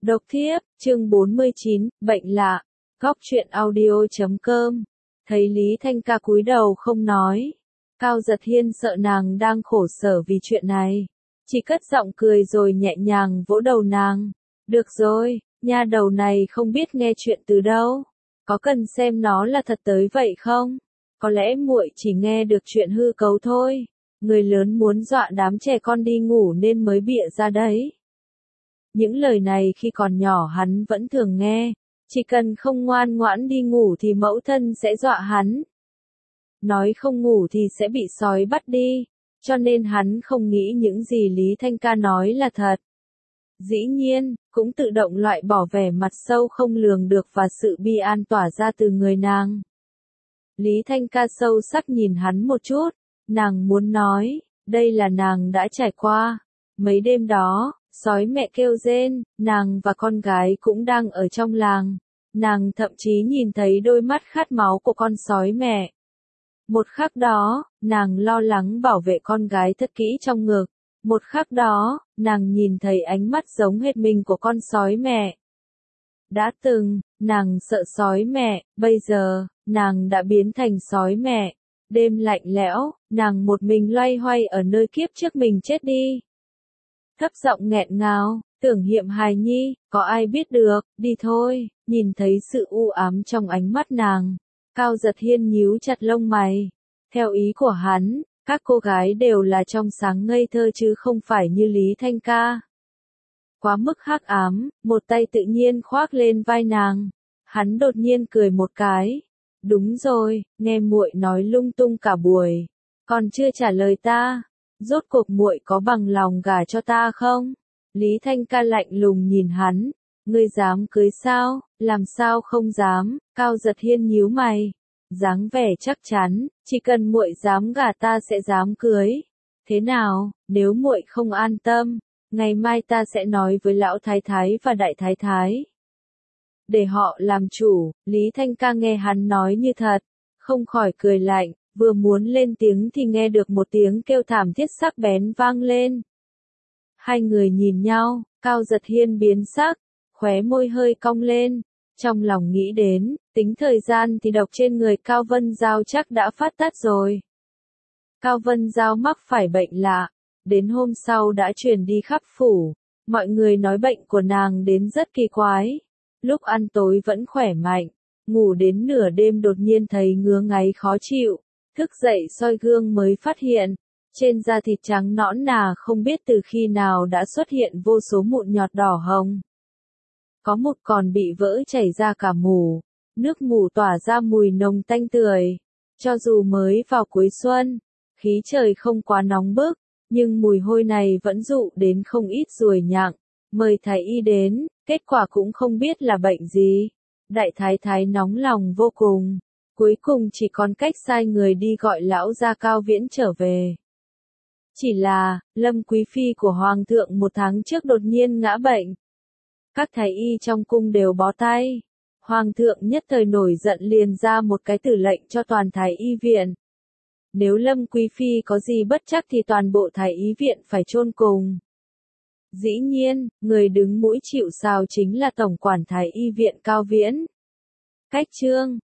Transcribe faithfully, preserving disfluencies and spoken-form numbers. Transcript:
Độc thiếp, chương bốn mươi chín, bệnh lạ. Góc truyện audio chấm com. Thấy Lý Thanh Ca cúi đầu không nói. Cao Giật Hiên sợ nàng đang khổ sở vì chuyện này. Chỉ cất giọng cười rồi nhẹ nhàng vỗ đầu nàng. Được rồi, nha đầu này không biết nghe chuyện từ đâu. Có cần xem nó là thật tới vậy không? Có lẽ muội chỉ nghe được chuyện hư cấu thôi. Người lớn muốn dọa đám trẻ con đi ngủ nên mới bịa ra đấy. Những lời này khi còn nhỏ hắn vẫn thường nghe, chỉ cần không ngoan ngoãn đi ngủ thì mẫu thân sẽ dọa hắn. Nói không ngủ thì sẽ bị sói bắt đi, cho nên hắn không nghĩ những gì Lý Thanh Ca nói là thật. Dĩ nhiên, cũng tự động loại bỏ vẻ mặt sâu không lường được và sự bi an tỏa ra từ người nàng. Lý Thanh Ca sâu sắc nhìn hắn một chút, nàng muốn nói, đây là nàng đã trải qua. Mấy đêm đó, sói mẹ kêu rên, nàng và con gái cũng đang ở trong làng. Nàng thậm chí nhìn thấy đôi mắt khát máu của con sói mẹ. Một khắc đó, nàng lo lắng bảo vệ con gái thật kỹ trong ngực. Một khắc đó, nàng nhìn thấy ánh mắt giống hệt mình của con sói mẹ. Đã từng, nàng sợ sói mẹ, bây giờ, nàng đã biến thành sói mẹ. Đêm lạnh lẽo, nàng một mình loay hoay ở nơi kiếp trước mình chết đi. Thấp giọng nghẹn ngào, tưởng Hiệm hài nhi, có ai biết được, đi thôi, nhìn thấy sự u ám trong ánh mắt nàng. Cao Giật Hiên nhíu chặt lông mày. Theo ý của hắn, các cô gái đều là trong sáng ngây thơ chứ không phải như Lý Thanh Ca. Quá mức hắc ám, một tay tự nhiên khoác lên vai nàng. Hắn đột nhiên cười một cái. Đúng rồi, nghe muội nói lung tung cả buổi, còn chưa trả lời ta. Rốt cuộc muội có bằng lòng gả cho ta không? Lý Thanh Ca lạnh lùng nhìn hắn. Ngươi dám cưới sao? Làm sao không dám? Cao Giật Hiên nhíu mày. Dáng vẻ chắc chắn, chỉ cần muội dám gả ta sẽ dám cưới. Thế nào, nếu muội không an tâm, ngày mai ta sẽ nói với lão thái thái và đại thái thái. Để họ làm chủ. Lý Thanh Ca nghe hắn nói như thật, không khỏi cười lạnh. Vừa muốn lên tiếng thì nghe được một tiếng kêu thảm thiết sắc bén vang lên. Hai người nhìn nhau, Cao Giật Hiên biến sắc, khóe môi hơi cong lên, trong lòng nghĩ đến, tính thời gian thì độc trên người Cao Vân Giao chắc đã phát tát rồi. Cao Vân Giao mắc phải bệnh lạ, đến hôm sau đã truyền đi khắp phủ, mọi người nói bệnh của nàng đến rất kỳ quái, lúc ăn tối vẫn khỏe mạnh, ngủ đến nửa đêm đột nhiên thấy ngứa ngáy khó chịu. Thức dậy soi gương mới phát hiện, trên da thịt trắng nõn nà không biết từ khi nào đã xuất hiện vô số mụn nhọt đỏ hồng. Có một còn bị vỡ chảy ra cả mủ, nước mủ tỏa ra mùi nồng tanh tưởi. Cho dù mới vào cuối xuân, khí trời không quá nóng bức, nhưng mùi hôi này vẫn dụ đến không ít ruồi nhặng. Mời thái y đến, kết quả cũng không biết là bệnh gì. Đại thái thái nóng lòng vô cùng. Cuối cùng chỉ còn cách sai người đi gọi lão gia Cao Viễn trở về. Chỉ là, Lâm Quý Phi của Hoàng thượng một tháng trước đột nhiên ngã bệnh. Các thái y trong cung đều bó tay. Hoàng thượng nhất thời nổi giận liền ra một cái tử lệnh cho toàn thái y viện. Nếu Lâm Quý Phi có gì bất trắc thì toàn bộ thái y viện phải chôn cùng. Dĩ nhiên, người đứng mũi chịu sào chính là tổng quản thái y viện Cao Viễn. Cách chương,